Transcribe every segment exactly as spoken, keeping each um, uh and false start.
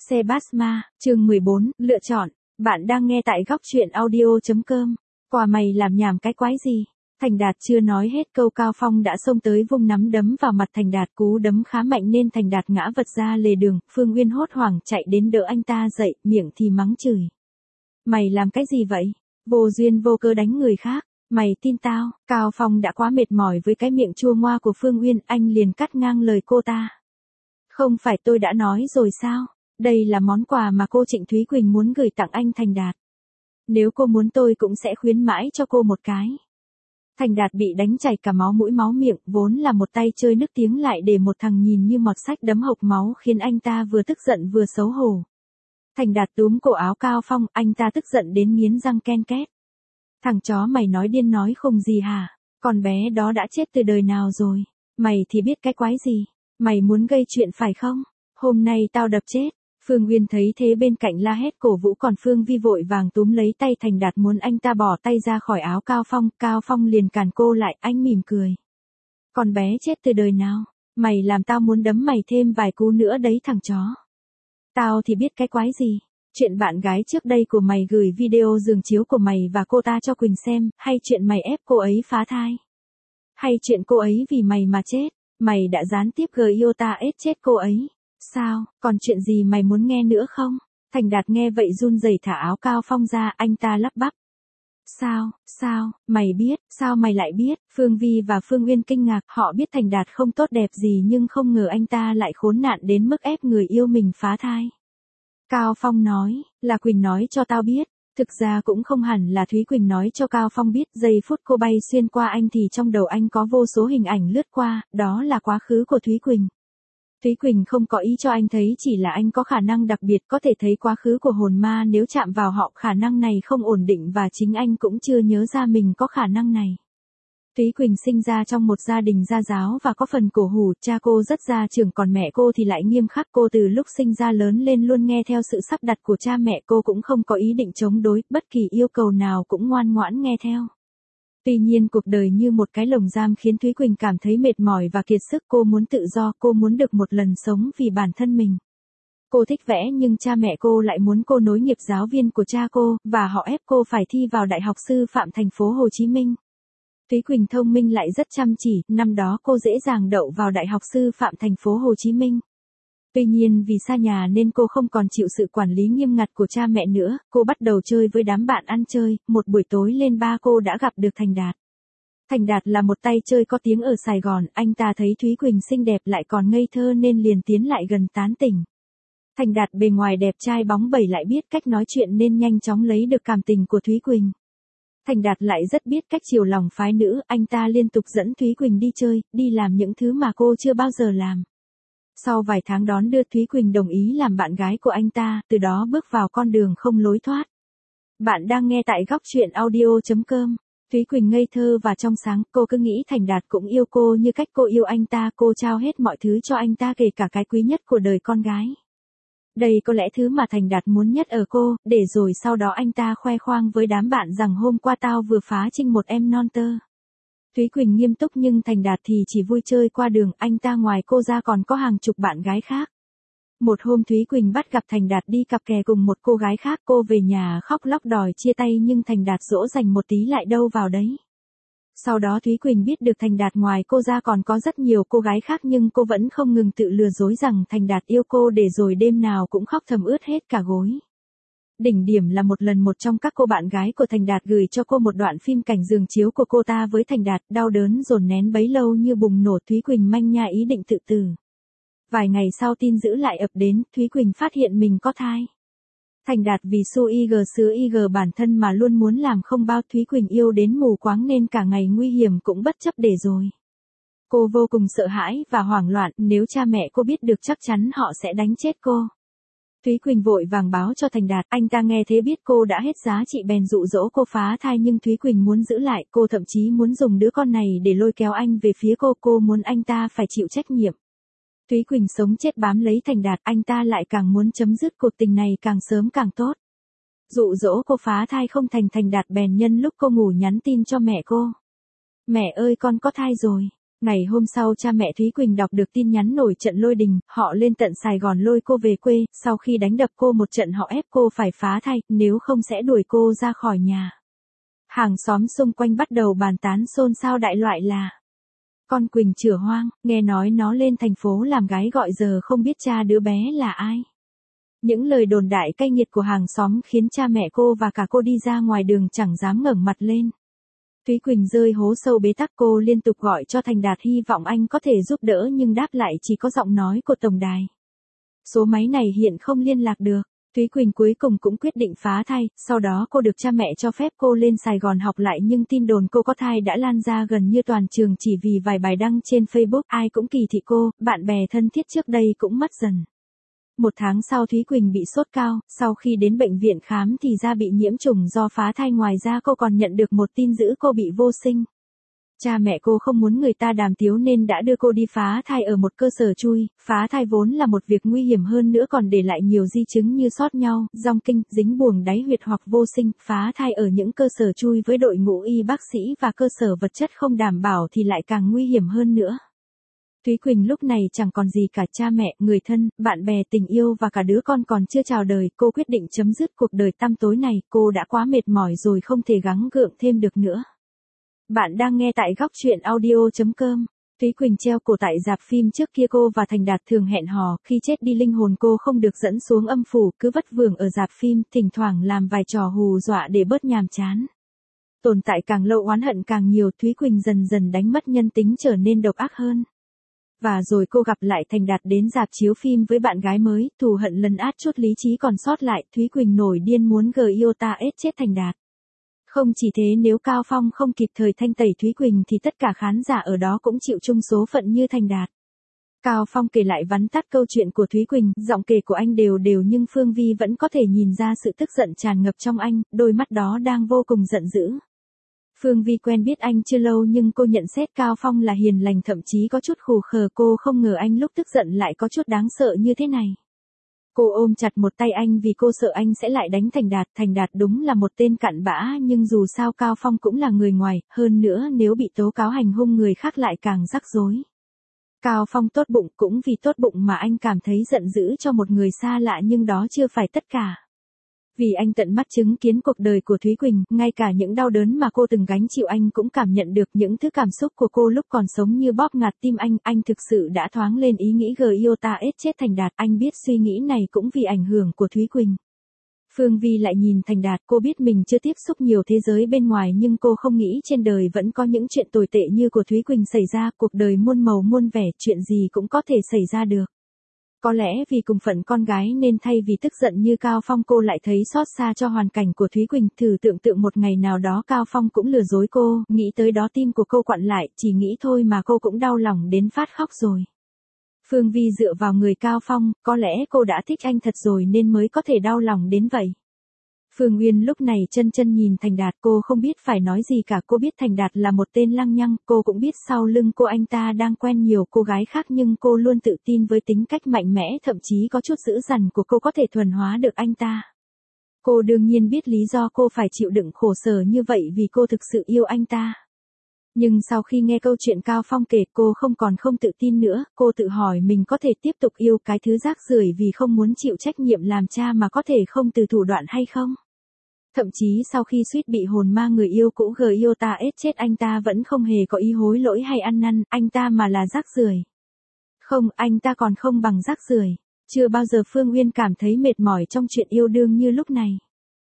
Sebasma, chương mười bốn, lựa chọn. Bạn đang nghe tại góc truyện audio chấm com. Quả mày làm nhảm cái quái gì? Thành Đạt chưa nói hết câu Cao Phong đã xông tới vung nắm đấm vào mặt Thành Đạt, cú đấm khá mạnh nên Thành Đạt ngã vật ra lề đường. Phương Uyên hốt hoảng chạy đến đỡ anh ta dậy, miệng thì mắng chửi. Mày làm cái gì vậy? Vô duyên vô cớ đánh người khác. Mày tin tao? Cao Phong đã quá mệt mỏi với cái miệng chua ngoa của Phương Uyên, anh liền cắt ngang lời cô ta. Không phải tôi đã nói rồi sao? Đây là món quà mà cô Trịnh Thúy Quỳnh muốn gửi tặng anh Thành Đạt. Nếu cô muốn tôi cũng sẽ khuyến mãi cho cô một cái. Thành Đạt bị đánh chảy cả máu mũi máu miệng, vốn là một tay chơi nức tiếng lại để một thằng nhìn như mọt sách đấm hộc máu khiến anh ta vừa tức giận vừa xấu hổ. Thành Đạt túm cổ áo Cao Phong, anh ta tức giận đến nghiến răng ken két. Thằng chó mày nói điên nói khùng gì hả? Con bé đó đã chết từ đời nào rồi? Mày thì biết cái quái gì? Mày muốn gây chuyện phải không? Hôm nay tao đập chết. Phương Uyên thấy thế bên cạnh la hét cổ vũ, còn Phương Vi vội vàng túm lấy tay Thành Đạt muốn anh ta bỏ tay ra khỏi áo Cao Phong. Cao Phong liền cản cô lại, anh mỉm cười. Con bé chết từ đời nào? Mày làm tao muốn đấm mày thêm vài cú nữa đấy thằng chó. Tao thì biết cái quái gì? Chuyện bạn gái trước đây của mày gửi video giường chiếu của mày và cô ta cho Quỳnh xem, hay chuyện mày ép cô ấy phá thai? Hay chuyện cô ấy vì mày mà chết? Mày đã gián tiếp gợi yêu ta ết chết cô ấy. Sao, còn chuyện gì mày muốn nghe nữa không? Thành Đạt nghe vậy run rẩy thả áo Cao Phong ra, anh ta lắp bắp. Sao, sao, mày biết, sao mày lại biết? Phương Vi và Phương Uyên kinh ngạc, họ biết Thành Đạt không tốt đẹp gì nhưng không ngờ anh ta lại khốn nạn đến mức ép người yêu mình phá thai. Cao Phong nói, là Quỳnh nói cho tao biết. Thực ra cũng không hẳn là Thúy Quỳnh nói cho Cao Phong biết, giây phút cô bay xuyên qua anh thì trong đầu anh có vô số hình ảnh lướt qua, đó là quá khứ của Thúy Quỳnh. Thúy Quỳnh không có ý cho anh thấy, chỉ là anh có khả năng đặc biệt có thể thấy quá khứ của hồn ma, nếu chạm vào họ khả năng này không ổn định và chính anh cũng chưa nhớ ra mình có khả năng này. Thúy Quỳnh sinh ra trong một gia đình gia giáo và có phần cổ hủ, cha cô rất gia trưởng còn mẹ cô thì lại nghiêm khắc, cô từ lúc sinh ra lớn lên luôn nghe theo sự sắp đặt của cha mẹ, cô cũng không có ý định chống đối, bất kỳ yêu cầu nào cũng ngoan ngoãn nghe theo. Tuy nhiên cuộc đời như một cái lồng giam khiến Thúy Quỳnh cảm thấy mệt mỏi và kiệt sức, cô muốn tự do, cô muốn được một lần sống vì bản thân mình. Cô thích vẽ nhưng cha mẹ cô lại muốn cô nối nghiệp giáo viên của cha cô, và họ ép cô phải thi vào Đại học Sư phạm thành phố Hồ Chí Minh. Thúy Quỳnh thông minh lại rất chăm chỉ, năm đó cô dễ dàng đậu vào Đại học Sư phạm thành phố Hồ Chí Minh. Tuy nhiên vì xa nhà nên cô không còn chịu sự quản lý nghiêm ngặt của cha mẹ nữa, cô bắt đầu chơi với đám bạn ăn chơi, một buổi tối lên ba cô đã gặp được Thành Đạt. Thành Đạt là một tay chơi có tiếng ở Sài Gòn, anh ta thấy Thúy Quỳnh xinh đẹp lại còn ngây thơ nên liền tiến lại gần tán tỉnh. Thành Đạt bề ngoài đẹp trai bóng bẩy lại biết cách nói chuyện nên nhanh chóng lấy được cảm tình của Thúy Quỳnh. Thành Đạt lại rất biết cách chiều lòng phái nữ, anh ta liên tục dẫn Thúy Quỳnh đi chơi, đi làm những thứ mà cô chưa bao giờ làm. Sau vài tháng đón đưa, Thúy Quỳnh đồng ý làm bạn gái của anh ta, từ đó bước vào con đường không lối thoát. Bạn đang nghe tại góc truyện audio chấm com. Thúy Quỳnh ngây thơ và trong sáng, cô cứ nghĩ Thành Đạt cũng yêu cô như cách cô yêu anh ta, cô trao hết mọi thứ cho anh ta kể cả cái quý nhất của đời con gái. Đây có lẽ thứ mà Thành Đạt muốn nhất ở cô, để rồi sau đó anh ta khoe khoang với đám bạn rằng hôm qua tao vừa phá trinh một em non tơ. Thúy Quỳnh nghiêm túc nhưng Thành Đạt thì chỉ vui chơi qua đường, anh ta ngoài cô ra còn có hàng chục bạn gái khác. Một hôm Thúy Quỳnh bắt gặp Thành Đạt đi cặp kè cùng một cô gái khác, cô về nhà khóc lóc đòi chia tay nhưng Thành Đạt dỗ dành một tí lại đâu vào đấy. Sau đó Thúy Quỳnh biết được Thành Đạt ngoài cô ra còn có rất nhiều cô gái khác nhưng cô vẫn không ngừng tự lừa dối rằng Thành Đạt yêu cô, để rồi đêm nào cũng khóc thầm ướt hết cả gối. Đỉnh điểm là một lần một trong các cô bạn gái của Thành Đạt gửi cho cô một đoạn phim cảnh giường chiếu của cô ta với Thành Đạt, đau đớn dồn nén bấy lâu như bùng nổ, Thúy Quỳnh manh nha ý định tự tử. Vài ngày sau tin dữ lại ập đến, Thúy Quỳnh phát hiện mình có thai. Thành Đạt vì su ig sứa ig bản thân mà luôn muốn làm không bao, Thúy Quỳnh yêu đến mù quáng nên cả ngày nguy hiểm cũng bất chấp để rồi. Cô vô cùng sợ hãi và hoảng loạn, nếu cha mẹ cô biết được chắc chắn họ sẽ đánh chết cô. Thúy Quỳnh vội vàng báo cho Thành Đạt, anh ta nghe thế biết cô đã hết giá trị bèn dụ dỗ cô phá thai nhưng Thúy Quỳnh muốn giữ lại, cô thậm chí muốn dùng đứa con này để lôi kéo anh về phía cô, cô muốn anh ta phải chịu trách nhiệm. Thúy Quỳnh sống chết bám lấy Thành Đạt, anh ta lại càng muốn chấm dứt cuộc tình này càng sớm càng tốt. Dụ dỗ cô phá thai không thành, Thành Đạt bèn nhân lúc cô ngủ nhắn tin cho mẹ cô. Mẹ ơi con có thai rồi. Ngày hôm sau cha mẹ Thúy Quỳnh đọc được tin nhắn nổi trận lôi đình, họ lên tận Sài Gòn lôi cô về quê, sau khi đánh đập cô một trận họ ép cô phải phá thai, nếu không sẽ đuổi cô ra khỏi nhà. Hàng xóm xung quanh bắt đầu bàn tán xôn xao đại loại là con Quỳnh chửa hoang, nghe nói nó lên thành phố làm gái gọi giờ không biết cha đứa bé là ai. Những lời đồn đại cay nghiệt của hàng xóm khiến cha mẹ cô và cả cô đi ra ngoài đường chẳng dám ngẩng mặt lên. Thúy Quỳnh rơi hố sâu bế tắc, cô liên tục gọi cho Thành Đạt hy vọng anh có thể giúp đỡ nhưng đáp lại chỉ có giọng nói của tổng đài. Số máy này hiện không liên lạc được. Thúy Quỳnh cuối cùng cũng quyết định phá thai, sau đó cô được cha mẹ cho phép cô lên Sài Gòn học lại nhưng tin đồn cô có thai đã lan ra gần như toàn trường chỉ vì vài bài đăng trên Facebook, ai cũng kỳ thị cô, bạn bè thân thiết trước đây cũng mất dần. Một tháng sau Thúy Quỳnh bị sốt cao, sau khi đến bệnh viện khám thì ra bị nhiễm trùng do phá thai, ngoài ra cô còn nhận được một tin dữ cô bị vô sinh. Cha mẹ cô không muốn người ta đàm tiếu nên đã đưa cô đi phá thai ở một cơ sở chui, phá thai vốn là một việc nguy hiểm hơn nữa còn để lại nhiều di chứng như sót nhau, rong kinh, dính buồng đáy huyệt hoặc vô sinh, phá thai ở những cơ sở chui với đội ngũ y bác sĩ và cơ sở vật chất không đảm bảo thì lại càng nguy hiểm hơn nữa. Thúy Quỳnh lúc này chẳng còn gì cả, cha mẹ, người thân, bạn bè, tình yêu và cả đứa con còn chưa chào đời, cô quyết định chấm dứt cuộc đời tăm tối này, cô đã quá mệt mỏi rồi không thể gắng gượng thêm được nữa. Bạn đang nghe tại góc truyện audio chấm com. Thúy Quỳnh treo cổ tại rạp phim, trước kia cô và Thành Đạt thường hẹn hò, khi chết đi linh hồn cô không được dẫn xuống âm phủ, cứ vất vưởng ở rạp phim, thỉnh thoảng làm vài trò hù dọa để bớt nhàm chán. Tồn tại càng lâu oán hận càng nhiều, Thúy Quỳnh dần dần đánh mất nhân tính trở nên độc ác hơn. Và rồi cô gặp lại Thành Đạt đến rạp chiếu phim với bạn gái mới, thù hận lấn át chút lý trí còn sót lại, Thúy Quỳnh nổi điên muốn giota ết chết Thành Đạt. Không chỉ thế, nếu Cao Phong không kịp thời thanh tẩy Thúy Quỳnh thì tất cả khán giả ở đó cũng chịu chung số phận như Thành Đạt. Cao Phong kể lại vắn tắt câu chuyện của Thúy Quỳnh, giọng kể của anh đều đều nhưng Phương Vi vẫn có thể nhìn ra sự tức giận tràn ngập trong anh, đôi mắt đó đang vô cùng giận dữ. Phương Vi quen biết anh chưa lâu nhưng cô nhận xét Cao Phong là hiền lành, thậm chí có chút khù khờ, cô không ngờ anh lúc tức giận lại có chút đáng sợ như thế này. Cô ôm chặt một tay anh vì cô sợ anh sẽ lại đánh Thành Đạt, Thành Đạt đúng là một tên cặn bã nhưng dù sao Cao Phong cũng là người ngoài, hơn nữa nếu bị tố cáo hành hung người khác lại càng rắc rối. Cao Phong tốt bụng, cũng vì tốt bụng mà anh cảm thấy giận dữ cho một người xa lạ nhưng đó chưa phải tất cả. Vì anh tận mắt chứng kiến cuộc đời của Thúy Quỳnh, ngay cả những đau đớn mà cô từng gánh chịu anh cũng cảm nhận được, những thứ cảm xúc của cô lúc còn sống như bóp ngạt tim anh, anh thực sự đã thoáng lên ý nghĩ giota ết chết Thành Đạt, anh biết suy nghĩ này cũng vì ảnh hưởng của Thúy Quỳnh. Phương Vi lại nhìn Thành Đạt, cô biết mình chưa tiếp xúc nhiều thế giới bên ngoài nhưng cô không nghĩ trên đời vẫn có những chuyện tồi tệ như của Thúy Quỳnh xảy ra, cuộc đời muôn màu muôn vẻ, chuyện gì cũng có thể xảy ra được. Có lẽ vì cùng phận con gái nên thay vì tức giận như Cao Phong cô lại thấy xót xa cho hoàn cảnh của Thúy Quỳnh, thử tưởng tượng một ngày nào đó Cao Phong cũng lừa dối cô, nghĩ tới đó tim của cô quặn lại, chỉ nghĩ thôi mà cô cũng đau lòng đến phát khóc rồi. Phương Vi dựa vào người Cao Phong, có lẽ cô đã thích anh thật rồi nên mới có thể đau lòng đến vậy. Phương Uyên lúc này chân chân nhìn Thành Đạt, cô không biết phải nói gì cả, cô biết Thành Đạt là một tên lăng nhăng, cô cũng biết sau lưng cô anh ta đang quen nhiều cô gái khác nhưng cô luôn tự tin với tính cách mạnh mẽ, thậm chí có chút dữ dằn của cô có thể thuần hóa được anh ta. Cô đương nhiên biết lý do cô phải chịu đựng khổ sở như vậy vì cô thực sự yêu anh ta. Nhưng sau khi nghe câu chuyện Cao Phong kể, cô không còn không tự tin nữa, cô tự hỏi mình có thể tiếp tục yêu cái thứ rác rưởi vì không muốn chịu trách nhiệm làm cha mà có thể không từ thủ đoạn hay không? Thậm chí sau khi suýt bị hồn ma người yêu cũ giota ết chết anh ta vẫn không hề có ý hối lỗi hay ăn năn, anh ta mà là rác rưởi. Không, anh ta còn không bằng rác rưởi. Chưa bao giờ Phương Uyên cảm thấy mệt mỏi trong chuyện yêu đương như lúc này.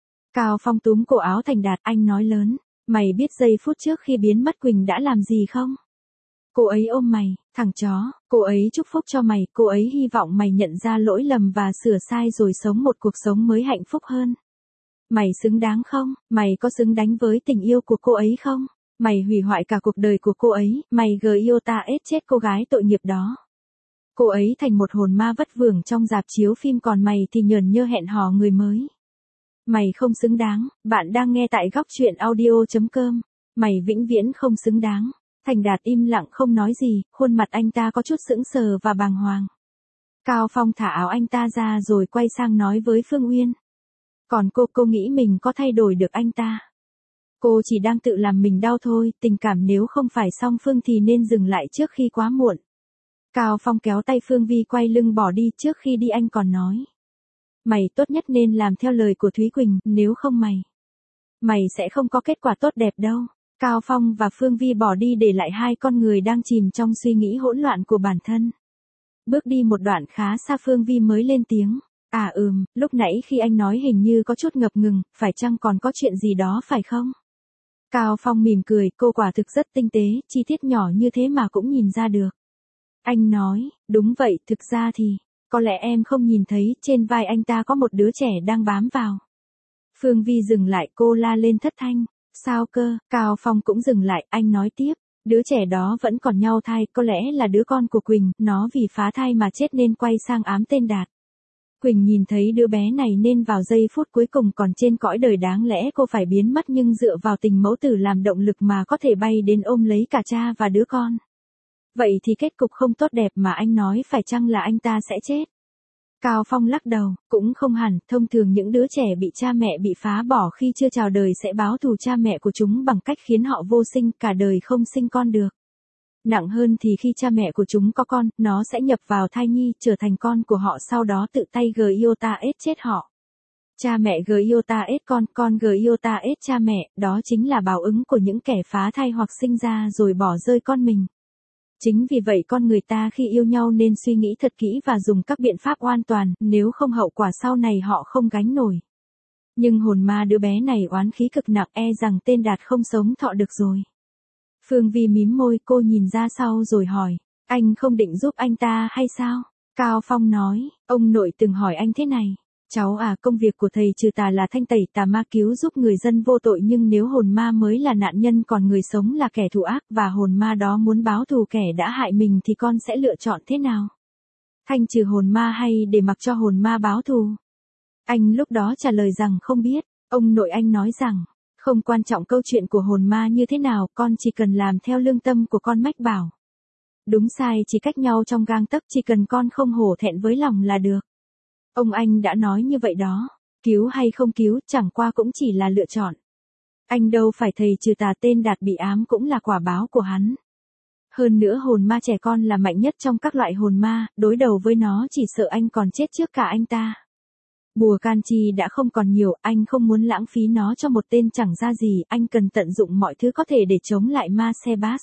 Cao Phong túm cổ áo Thành Đạt, anh nói lớn, mày biết giây phút trước khi biến mất Quỳnh đã làm gì không? Cô ấy ôm mày, thằng chó, cô ấy chúc phúc cho mày, cô ấy hy vọng mày nhận ra lỗi lầm và sửa sai rồi sống một cuộc sống mới hạnh phúc hơn. Mày xứng đáng không? Mày có xứng đánh với tình yêu của cô ấy không? Mày hủy hoại cả cuộc đời của cô ấy, mày giota ết chết cô gái tội nghiệp đó. Cô ấy thành một hồn ma vất vưởng trong rạp chiếu phim còn mày thì nhờn nhơ hẹn hò người mới. Mày không xứng đáng, bạn đang nghe tại góc truyện audio chấm com. Mày vĩnh viễn không xứng đáng. Thành Đạt im lặng không nói gì, khuôn mặt anh ta có chút sững sờ và bàng hoàng. Cao Phong thả áo anh ta ra rồi quay sang nói với Phương Uyên. Còn cô, cô nghĩ mình có thay đổi được anh ta? Cô chỉ đang tự làm mình đau thôi, tình cảm nếu không phải song phương thì nên dừng lại trước khi quá muộn. Cao Phong kéo tay Phương Vi quay lưng bỏ đi, trước khi đi anh còn nói. Mày tốt nhất nên làm theo lời của Thúy Quỳnh, nếu không mày. Mày sẽ không có kết quả tốt đẹp đâu. Cao Phong và Phương Vi bỏ đi để lại hai con người đang chìm trong suy nghĩ hỗn loạn của bản thân. Bước đi một đoạn khá xa Phương Vi mới lên tiếng. À ừm, lúc nãy khi anh nói hình như có chút ngập ngừng, phải chăng còn có chuyện gì đó phải không? Cao Phong mỉm cười, cô quả thực rất tinh tế, chi tiết nhỏ như thế mà cũng nhìn ra được. Anh nói, đúng vậy, thực ra thì, có lẽ em không nhìn thấy, trên vai anh ta có một đứa trẻ đang bám vào. Phương Vi dừng lại, cô la lên thất thanh. Sao cơ? Cao Phong cũng dừng lại, anh nói tiếp. Đứa trẻ đó vẫn còn nhau thai, có lẽ là đứa con của Quỳnh, nó vì phá thai mà chết nên quay sang ám tên Đạt. Quỳnh nhìn thấy đứa bé này nên vào giây phút cuối cùng còn trên cõi đời đáng lẽ cô phải biến mất, nhưng dựa vào tình mẫu tử làm động lực mà có thể bay đến ôm lấy cả cha và đứa con. Vậy thì kết cục không tốt đẹp mà anh nói, phải chăng là anh ta sẽ chết? Cao Phong lắc đầu, cũng không hẳn, thông thường những đứa trẻ bị cha mẹ bị phá bỏ khi chưa chào đời sẽ báo thù cha mẹ của chúng bằng cách khiến họ vô sinh, cả đời không sinh con được. Nặng hơn thì khi cha mẹ của chúng có con, nó sẽ nhập vào thai nhi, trở thành con của họ, sau đó tự tay giota ết chết họ. Cha mẹ giota ết con, con giota ết cha mẹ, đó chính là báo ứng của những kẻ phá thai hoặc sinh ra rồi bỏ rơi con mình. Chính vì vậy con người ta khi yêu nhau nên suy nghĩ thật kỹ và dùng các biện pháp oan toàn, nếu không hậu quả sau này họ không gánh nổi. Nhưng hồn ma đứa bé này oán khí cực nặng, e rằng tên Đạt không sống thọ được rồi. Phương Vi mím môi, cô nhìn ra sau rồi hỏi, anh không định giúp anh ta hay sao? Cao Phong nói, ông nội từng hỏi anh thế này. Cháu à, công việc của thầy trừ tà là thanh tẩy tà ma, cứu giúp người dân vô tội, nhưng nếu hồn ma mới là nạn nhân còn người sống là kẻ thù ác và hồn ma đó muốn báo thù kẻ đã hại mình thì con sẽ lựa chọn thế nào? Thanh trừ hồn ma hay để mặc cho hồn ma báo thù? Anh lúc đó trả lời rằng không biết. Ông nội anh nói rằng, không quan trọng câu chuyện của hồn ma như thế nào, con chỉ cần làm theo lương tâm của con mách bảo. Đúng sai chỉ cách nhau trong gang tấc, chỉ cần con không hổ thẹn với lòng là được. Ông anh đã nói như vậy đó, cứu hay không cứu chẳng qua cũng chỉ là lựa chọn. Anh đâu phải thầy trừ tà, tên Đạt bị ám cũng là quả báo của hắn. Hơn nữa hồn ma trẻ con là mạnh nhất trong các loại hồn ma, đối đầu với nó chỉ sợ anh còn chết trước cả anh ta. Bùa can chi đã không còn nhiều, anh không muốn lãng phí nó cho một tên chẳng ra gì, anh cần tận dụng mọi thứ có thể để chống lại ma Sebas.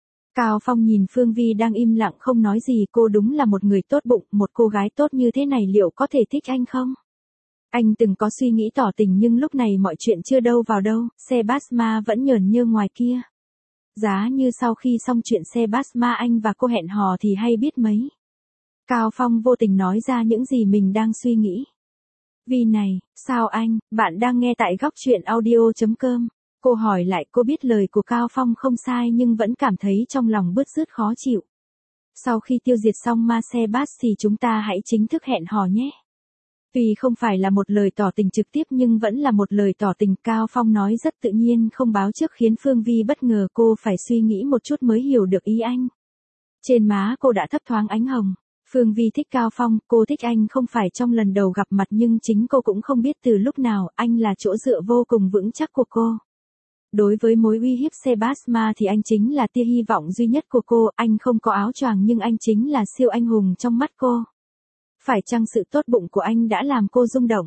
Cao Phong nhìn Phương Vi đang im lặng không nói gì, cô đúng là một người tốt bụng, một cô gái tốt như thế này liệu có thể thích anh không? Anh từng có suy nghĩ tỏ tình nhưng lúc này mọi chuyện chưa đâu vào đâu, Sebasma vẫn nhởn nhơ ngoài kia. Giá như sau khi xong chuyện Sebasma anh và cô hẹn hò thì hay biết mấy. Cao Phong vô tình nói ra những gì mình đang suy nghĩ. Vi này, sao anh, bạn đang nghe tại góc truyện audio chấm com. Cô hỏi lại, cô biết lời của Cao Phong không sai nhưng vẫn cảm thấy trong lòng bứt rứt khó chịu. Sau khi tiêu diệt xong ma Sebas thì chúng ta hãy chính thức hẹn hò nhé. Vì không phải là một lời tỏ tình trực tiếp nhưng vẫn là một lời tỏ tình, Cao Phong nói rất tự nhiên không báo trước khiến Phương Vi bất ngờ, cô phải suy nghĩ một chút mới hiểu được ý anh. Trên má cô đã thấp thoáng ánh hồng. Phương Vi thích Cao Phong, cô thích anh không phải trong lần đầu gặp mặt nhưng chính cô cũng không biết từ lúc nào anh là chỗ dựa vô cùng vững chắc của cô. Đối với mối uy hiếp Sebasma thì anh chính là tia hy vọng duy nhất của cô, anh không có áo choàng nhưng anh chính là siêu anh hùng trong mắt cô. Phải chăng sự tốt bụng của anh đã làm cô rung động?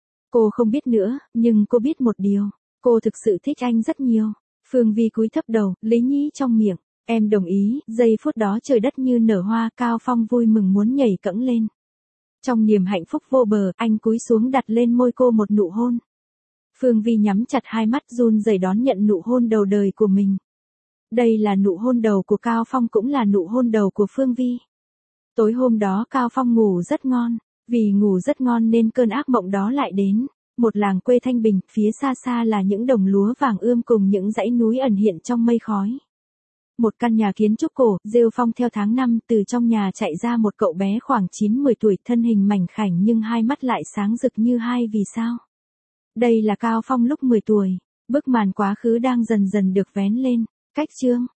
Cô không biết nữa, nhưng cô biết một điều, cô thực sự thích anh rất nhiều. Phương Vi cúi thấp đầu, lấy nhí trong miệng, em đồng ý, giây phút đó trời đất như nở hoa, Cao Phong vui mừng muốn nhảy cẫng lên. Trong niềm hạnh phúc vô bờ, anh cúi xuống đặt lên môi cô một nụ hôn. Phương Vi nhắm chặt hai mắt run rẩy đón nhận nụ hôn đầu đời của mình. Đây là nụ hôn đầu của Cao Phong cũng là nụ hôn đầu của Phương Vi. Tối hôm đó Cao Phong ngủ rất ngon, vì ngủ rất ngon nên cơn ác mộng đó lại đến. Một làng quê thanh bình, phía xa xa là những đồng lúa vàng ươm cùng những dãy núi ẩn hiện trong mây khói. Một căn nhà kiến trúc cổ, rêu phong theo tháng năm, từ trong nhà chạy ra một cậu bé khoảng chín mười tuổi, thân hình mảnh khảnh nhưng hai mắt lại sáng rực như hai vì sao. Đây là Cao Phong lúc mười tuổi, bức màn quá khứ đang dần dần được vén lên, cách chương.